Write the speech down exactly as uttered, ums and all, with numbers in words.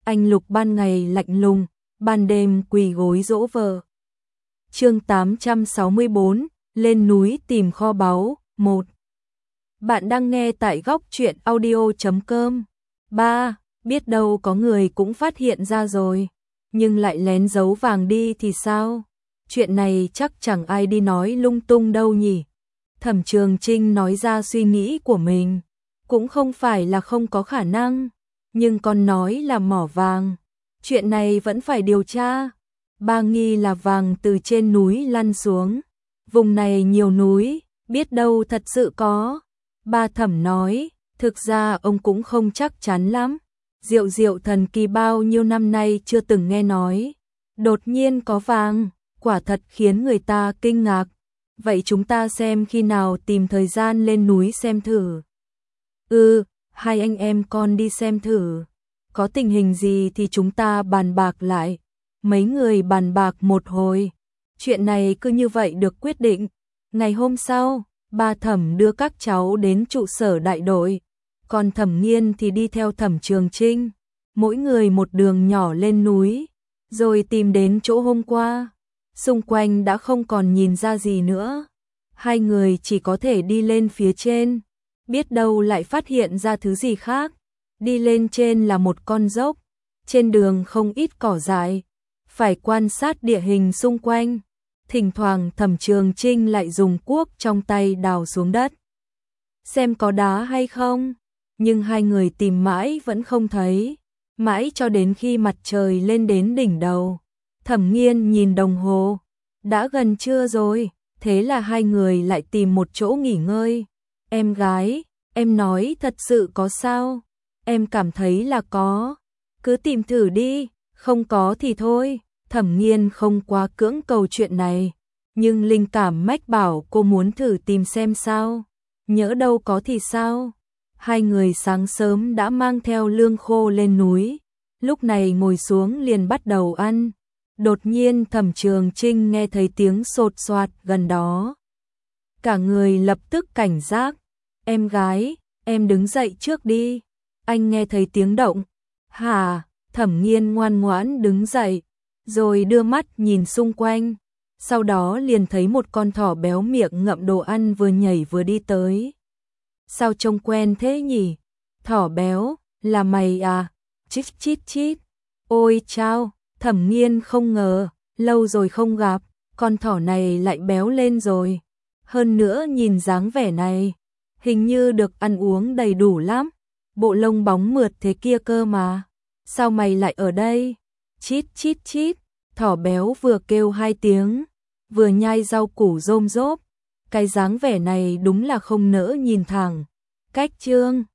Anh Lục ban ngày lạnh lùng, ban đêm quỳ gối dỗ vợ. Chương tám trăm sáu mươi bốn, lên núi tìm kho báu, một. Bạn đang nghe tại góc truyện audio chấm com. ba. Biết đâu có người cũng phát hiện ra rồi, nhưng lại lén giấu vàng đi thì sao? Chuyện này chắc chẳng ai đi nói lung tung đâu nhỉ. Thẩm Trường Trinh nói ra suy nghĩ của mình, cũng không phải là không có khả năng, nhưng còn nói là mỏ vàng. Chuyện này vẫn phải điều tra. Ba nghi là vàng từ trên núi lăn xuống. Vùng này nhiều núi, biết đâu thật sự có. Ba Thẩm nói, thực ra ông cũng không chắc chắn lắm. Diệu diệu thần kỳ bao nhiêu năm nay chưa từng nghe nói. Đột nhiên có vàng, quả thật khiến người ta kinh ngạc. Vậy chúng ta xem khi nào tìm thời gian lên núi xem thử. Ừ, hai anh em con đi xem thử. Có tình hình gì thì chúng ta bàn bạc lại. Mấy người bàn bạc một hồi. Chuyện này cứ như vậy được quyết định. Ngày hôm sau, ba Thẩm đưa các cháu đến trụ sở đại đội. Còn Thẩm Nghiên thì đi theo Thẩm Trường Trinh. Mỗi người một đường nhỏ lên núi. Rồi tìm đến chỗ hôm qua. Xung quanh đã không còn nhìn ra gì nữa. Hai người chỉ có thể đi lên phía trên. Biết đâu lại phát hiện ra thứ gì khác. Đi lên trên là một con dốc. Trên đường không ít cỏ dại. Phải quan sát địa hình xung quanh. Thỉnh thoảng Thẩm Trường Trinh lại dùng cuốc trong tay đào xuống đất. Xem có đá hay không. Nhưng hai người tìm mãi vẫn không thấy. Mãi cho đến khi mặt trời lên đến đỉnh đầu. Thẩm Nghiên nhìn đồng hồ. Đã gần trưa rồi. Thế là hai người lại tìm một chỗ nghỉ ngơi. Em gái, em nói thật sự có sao? Em cảm thấy là có. Cứ tìm thử đi, không có thì thôi. Thẩm Nghiên không quá cưỡng cầu chuyện này. Nhưng linh cảm mách bảo cô muốn thử tìm xem sao. Nhỡ đâu có thì sao? Hai người sáng sớm đã mang theo lương khô lên núi. Lúc này ngồi xuống liền bắt đầu ăn. Đột nhiên Thẩm Trường Trinh nghe thấy tiếng sột soạt gần đó. Cả người lập tức cảnh giác. Em gái, em đứng dậy trước đi. Anh nghe thấy tiếng động. Hả? Thẩm Nghiên ngoan ngoãn đứng dậy. Rồi đưa mắt nhìn xung quanh. Sau đó liền thấy một con thỏ béo miệng ngậm đồ ăn vừa nhảy vừa đi tới. Sao trông quen thế nhỉ? Thỏ béo, là mày à? Chít chít chít. Ôi chao, Thẩm Nghiên không ngờ, lâu rồi không gặp, con thỏ này lại béo lên rồi. Hơn nữa nhìn dáng vẻ này, hình như được ăn uống đầy đủ lắm. Bộ lông bóng mượt thế kia cơ mà. Sao mày lại ở đây? Chít chít chít. Thỏ béo vừa kêu hai tiếng, vừa nhai rau củ rôm rốp. Cái dáng vẻ này đúng là không nỡ nhìn thẳng. Cách trương.